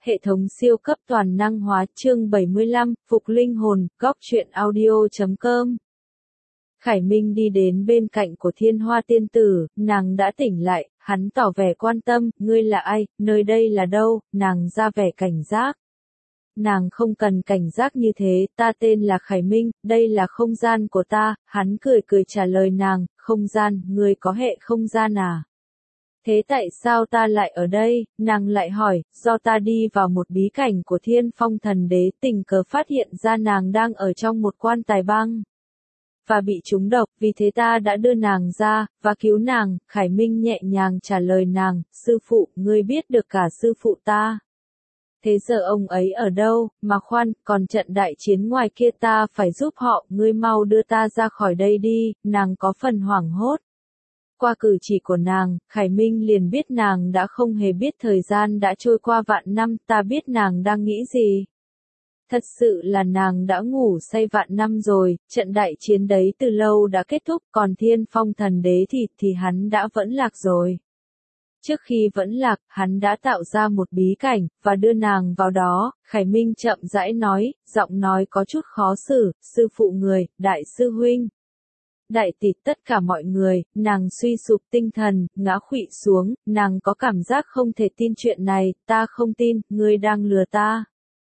hệ thống siêu cấp toàn năng hóa chương 75, Phục linh hồn, góc truyện audio.com. Khải Minh đi đến bên cạnh của Thiên Hoa tiên tử, nàng đã tỉnh lại, hắn tỏ vẻ quan tâm, ngươi là ai, nơi đây là đâu, nàng ra vẻ cảnh giác. Nàng không cần cảnh giác như thế, ta tên là Khải Minh, đây là không gian của ta, hắn cười cười trả lời nàng, không gian, ngươi có hệ không gian à? Thế tại sao ta lại ở đây, nàng lại hỏi, do ta đi vào một bí cảnh của Thiên Phong thần đế tình cờ phát hiện ra nàng đang ở trong một quan tài băng. Và bị trúng độc, vì thế ta đã đưa nàng ra, và cứu nàng, Khải Minh nhẹ nhàng trả lời nàng, sư phụ, ngươi biết được cả sư phụ ta. Thế giờ ông ấy ở đâu, mà khoan, còn trận đại chiến ngoài kia ta phải giúp họ, ngươi mau đưa ta ra khỏi đây đi, nàng có phần hoảng hốt. Qua cử chỉ của nàng, Khải Minh liền biết nàng đã không hề biết thời gian đã trôi qua vạn năm, ta biết nàng đang nghĩ gì. Thật sự là nàng đã ngủ say vạn năm rồi, trận đại chiến đấy từ lâu đã kết thúc, còn Thiên Phong thần đế thì hắn đã vẫn lạc rồi. Trước khi vẫn lạc, hắn đã tạo ra một bí cảnh, và đưa nàng vào đó, Khải Minh chậm rãi nói, giọng nói có chút khó xử, sư phụ người, đại sư huynh. Đại tỷ tất cả mọi người, nàng suy sụp tinh thần, ngã khuỵu xuống, nàng có cảm giác không thể tin chuyện này, ta không tin, ngươi đang lừa ta.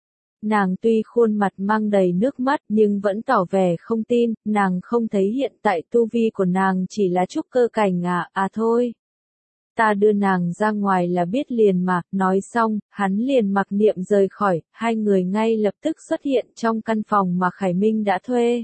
Nàng tuy khuôn mặt mang đầy nước mắt nhưng vẫn tỏ vẻ không tin, nàng không thấy hiện tại tu vi của nàng chỉ là trúc cơ cảnh thôi. Ta đưa nàng ra ngoài là biết liền mà, nói xong, hắn liền mặc niệm rời khỏi, hai người ngay lập tức xuất hiện trong căn phòng mà Khải Minh đã thuê.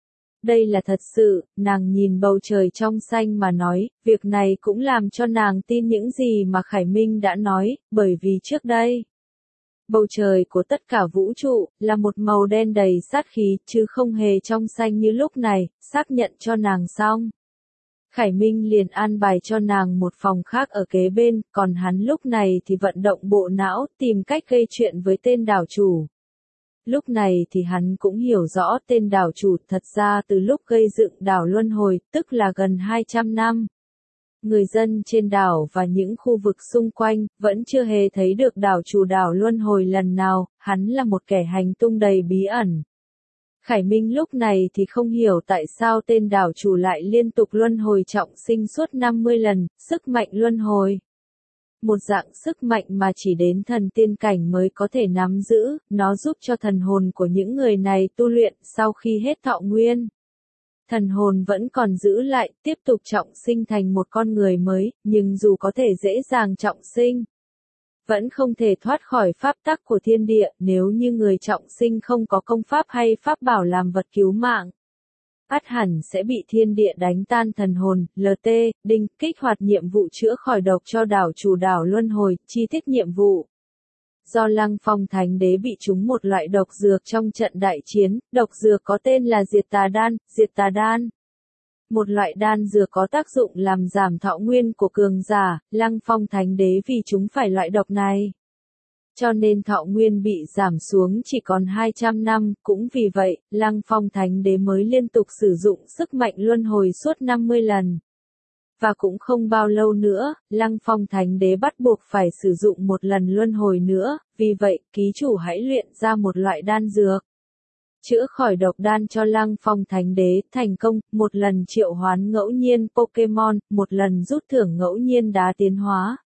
Đây là thật sự, nàng nhìn bầu trời trong xanh mà nói, việc này cũng làm cho nàng tin những gì mà Khải Minh đã nói, bởi vì trước đây, bầu trời của tất cả vũ trụ, là một màu đen đầy sát khí, chứ không hề trong xanh như lúc này, xác nhận cho nàng xong. Khải Minh liền an bài cho nàng một phòng khác ở kế bên, còn hắn lúc này thì vận động bộ não, tìm cách gây chuyện với tên đảo chủ. Lúc này thì hắn cũng hiểu rõ tên đảo chủ thật ra từ lúc gây dựng đảo Luân Hồi, tức là gần 200 năm. Người dân trên đảo và những khu vực xung quanh, vẫn chưa hề thấy được đảo chủ đảo Luân Hồi lần nào, hắn là một kẻ hành tung đầy bí ẩn. Khải Minh lúc này thì không hiểu tại sao tên đảo chủ lại liên tục luân hồi trọng sinh suốt 50 lần, sức mạnh luân hồi. Một dạng sức mạnh mà chỉ đến thần tiên cảnh mới có thể nắm giữ, nó giúp cho thần hồn của những người này tu luyện sau khi hết thọ nguyên. Thần hồn vẫn còn giữ lại, tiếp tục trọng sinh thành một con người mới, nhưng dù có thể dễ dàng trọng sinh, vẫn không thể thoát khỏi pháp tắc của thiên địa, nếu như người trọng sinh không có công pháp hay pháp bảo làm vật cứu mạng. Ắt hẳn sẽ bị thiên địa đánh tan thần hồn, LT, đinh, kích hoạt nhiệm vụ chữa khỏi độc cho đảo chủ đảo Luân Hồi, chi tiết nhiệm vụ. Do Lăng Phong Thánh Đế bị trúng một loại độc dược trong trận đại chiến, độc dược có tên là Diệt Tà Đan. Một loại đan dược có tác dụng làm giảm thọ nguyên của cường giả, Lăng Phong Thánh Đế vì chúng phải loại độc này, cho nên thọ nguyên bị giảm xuống chỉ còn 200 năm, cũng vì vậy, Lăng Phong Thánh Đế mới liên tục sử dụng sức mạnh luân hồi suốt 50 lần. Và cũng không bao lâu nữa, Lăng Phong Thánh Đế bắt buộc phải sử dụng một lần luân hồi nữa, vì vậy, ký chủ hãy luyện ra một loại đan dược. Chữa khỏi độc đan cho Lăng Phong Thánh Đế, thành công, một lần triệu hoán ngẫu nhiên Pokemon, một lần rút thưởng ngẫu nhiên đá tiến hóa.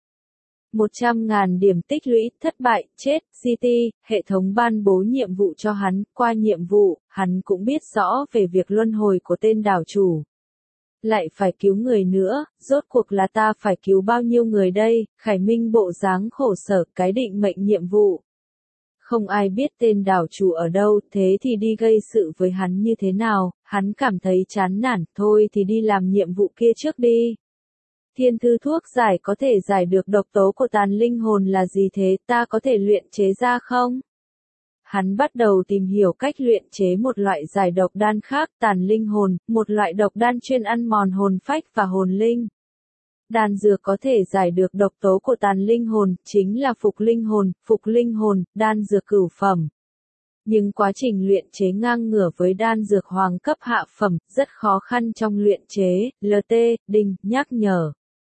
100.000 điểm tích lũy, thất bại, chết, City, hệ thống ban bố nhiệm vụ cho hắn, qua nhiệm vụ, hắn cũng biết rõ về việc luân hồi của tên đảo chủ. Lại phải cứu người nữa, rốt cuộc là ta phải cứu bao nhiêu người đây, Khải Minh bộ dáng khổ sở, cái định mệnh nhiệm vụ. Không ai biết tên đảo chủ ở đâu, thế thì đi gây sự với hắn như thế nào, hắn cảm thấy chán nản, thôi thì đi làm nhiệm vụ kia trước đi. Thiên thư thuốc giải có thể giải được độc tố của tàn linh hồn là gì thế, ta có thể luyện chế ra không? Hắn bắt đầu tìm hiểu cách luyện chế một loại giải độc đan khác, tàn linh hồn, một loại độc đan chuyên ăn mòn hồn phách và hồn linh. Đan dược có thể giải được độc tố của tàn linh hồn, chính là phục linh hồn, đan dược cửu phẩm. Nhưng quá trình luyện chế ngang ngửa với đan dược hoàng cấp hạ phẩm, rất khó khăn trong luyện chế, LT, đinh, nhắc nhở.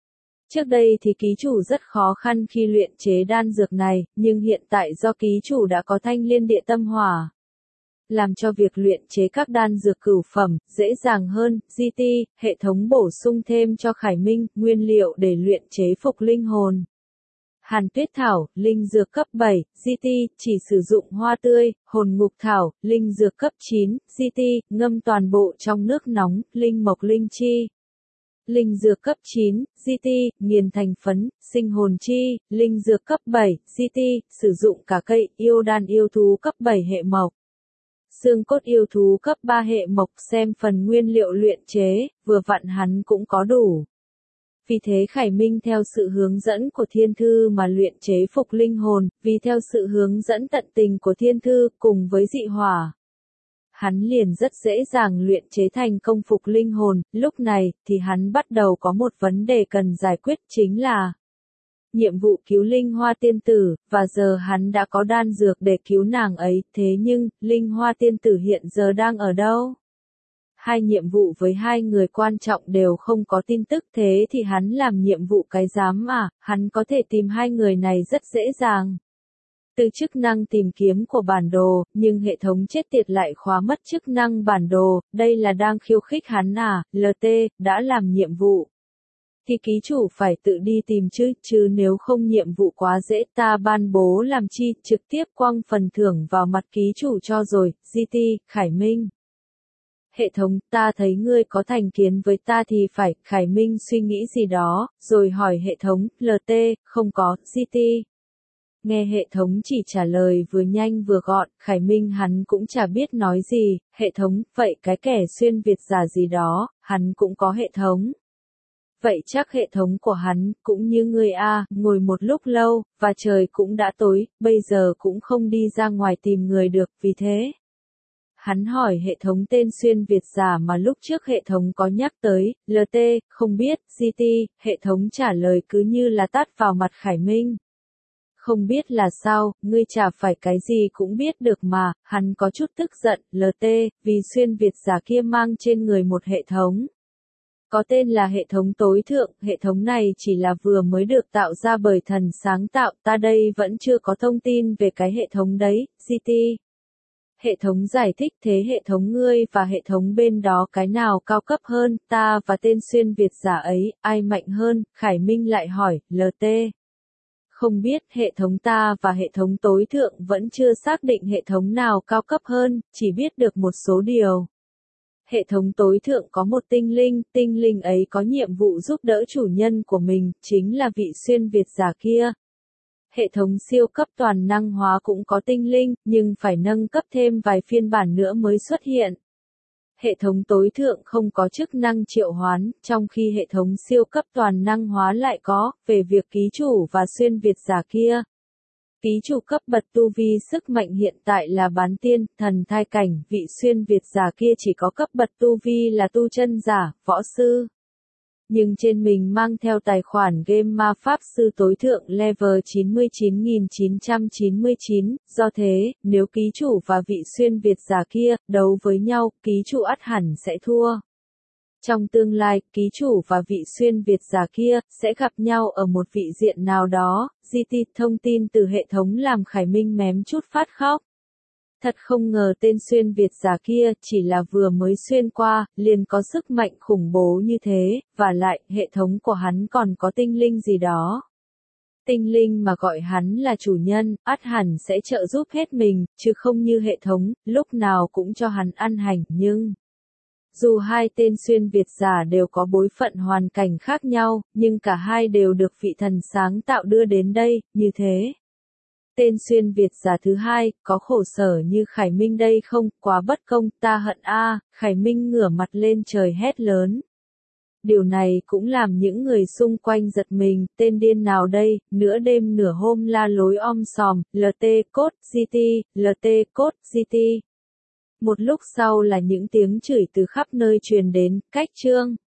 Trước đây thì ký chủ rất khó khăn khi luyện chế đan dược này, nhưng hiện tại do ký chủ đã có thanh liên địa tâm hỏa, làm cho việc luyện chế các đan dược cửu phẩm dễ dàng hơn. GT, hệ thống bổ sung thêm cho Khải Minh nguyên liệu để luyện chế phục linh hồn. Hàn tuyết thảo, linh dược cấp 7, GT, chỉ sử dụng hoa tươi. Hồn ngục thảo, linh dược cấp 9, GT, ngâm toàn bộ trong nước nóng. Linh mộc linh chi, linh dược cấp 9, GT, nghiền thành phấn. Sinh hồn chi, linh dược cấp 7, GT, sử dụng cả cây. Yêu đan yêu thú cấp 7 hệ mộc, xương cốt yêu thú cấp 3 hệ mộc. Xem phần nguyên liệu luyện chế, vừa vặn hắn cũng có đủ. Vì thế Khải Minh theo sự hướng dẫn của Thiên Thư mà luyện chế phục linh hồn, vì theo sự hướng dẫn tận tình của Thiên Thư cùng với dị hỏa, hắn liền rất dễ dàng luyện chế thành công phục linh hồn. Lúc này thì hắn bắt đầu có một vấn đề cần giải quyết, chính là nhiệm vụ cứu Linh Hoa tiên tử, và giờ hắn đã có đan dược để cứu nàng ấy, thế nhưng Linh Hoa tiên tử hiện giờ đang ở đâu? Hai nhiệm vụ với hai người quan trọng đều không có tin tức, thế thì hắn làm nhiệm vụ cái dám à? Hắn có thể tìm hai người này rất dễ dàng từ chức năng tìm kiếm của bản đồ, nhưng hệ thống chết tiệt lại khóa mất chức năng bản đồ. Đây là đang khiêu khích hắn à? LT, đã làm nhiệm vụ thì ký chủ phải tự đi tìm chứ nếu không nhiệm vụ quá dễ ta ban bố làm chi, trực tiếp quăng phần thưởng vào mặt ký chủ cho rồi. GT, Khải Minh. Hệ thống, ta thấy ngươi có thành kiến với ta thì phải. Khải Minh suy nghĩ gì đó, rồi hỏi hệ thống. LT, không có. GT. Nghe hệ thống chỉ trả lời vừa nhanh vừa gọn, Khải Minh hắn cũng chả biết nói gì. Hệ thống, vậy cái kẻ xuyên Việt giả gì đó, hắn cũng có hệ thống. Vậy chắc hệ thống của hắn cũng như ngươi a, ngồi một lúc lâu, và trời cũng đã tối, bây giờ cũng không đi ra ngoài tìm người được, vì thế hắn hỏi hệ thống tên xuyên Việt giả mà lúc trước hệ thống có nhắc tới. LT, không biết. GT, hệ thống trả lời cứ như là tát vào mặt Khải Minh. Không biết là sao, ngươi chả phải cái gì cũng biết được mà. Hắn có chút tức giận. LT, vì xuyên Việt giả kia mang trên người một hệ thống có tên là hệ thống tối thượng. Hệ thống này chỉ là vừa mới được tạo ra bởi thần sáng tạo, ta đây vẫn chưa có thông tin về cái hệ thống đấy. GT. Hệ thống giải thích, thế hệ thống ngươi và hệ thống bên đó cái nào cao cấp hơn? Ta và tên xuyên Việt giả ấy, ai mạnh hơn? Khải Minh lại hỏi. LT. Không biết, hệ thống ta và hệ thống tối thượng vẫn chưa xác định hệ thống nào cao cấp hơn, chỉ biết được một số điều. Hệ thống tối thượng có một tinh linh ấy có nhiệm vụ giúp đỡ chủ nhân của mình, chính là vị xuyên Việt giả kia. Hệ thống siêu cấp toàn năng hóa cũng có tinh linh, nhưng phải nâng cấp thêm vài phiên bản nữa mới xuất hiện. Hệ thống tối thượng không có chức năng triệu hoán, trong khi hệ thống siêu cấp toàn năng hóa lại có. Về việc ký chủ và xuyên Việt giả kia, ký chủ cấp bậc tu vi sức mạnh hiện tại là bán tiên, thần thai cảnh. Vị xuyên Việt giả kia chỉ có cấp bậc tu vi là tu chân giả, võ sư. Nhưng trên mình mang theo tài khoản game ma pháp sư tối thượng level 99.999, do thế, nếu ký chủ và vị xuyên Việt giả kia đấu với nhau, ký chủ ắt hẳn sẽ thua. Trong tương lai, ký chủ và vị xuyên Việt giả kia sẽ gặp nhau ở một vị diện nào đó. GT, thông tin từ hệ thống làm Khải Minh mém chút phát khóc. Thật không ngờ tên xuyên Việt giả kia chỉ là vừa mới xuyên qua, liền có sức mạnh khủng bố như thế, và lại, hệ thống của hắn còn có tinh linh gì đó. Tinh linh mà gọi hắn là chủ nhân, ắt hẳn sẽ trợ giúp hết mình, chứ không như hệ thống, lúc nào cũng cho hắn ăn hành, nhưng dù hai tên xuyên Việt giả đều có bối phận hoàn cảnh khác nhau, nhưng cả hai đều được vị thần sáng tạo đưa đến đây, như thế. Tên xuyên Việt giả thứ hai, có khổ sở như Khải Minh đây không? Quá bất công, ta hận a. Khải Minh ngửa mặt lên trời hét lớn. Điều này cũng làm những người xung quanh giật mình, tên điên nào đây, nửa đêm nửa hôm la lối om sòm. LT cốt GT, LT cốt GT. Một lúc sau là những tiếng chửi từ khắp nơi truyền đến. Cách chương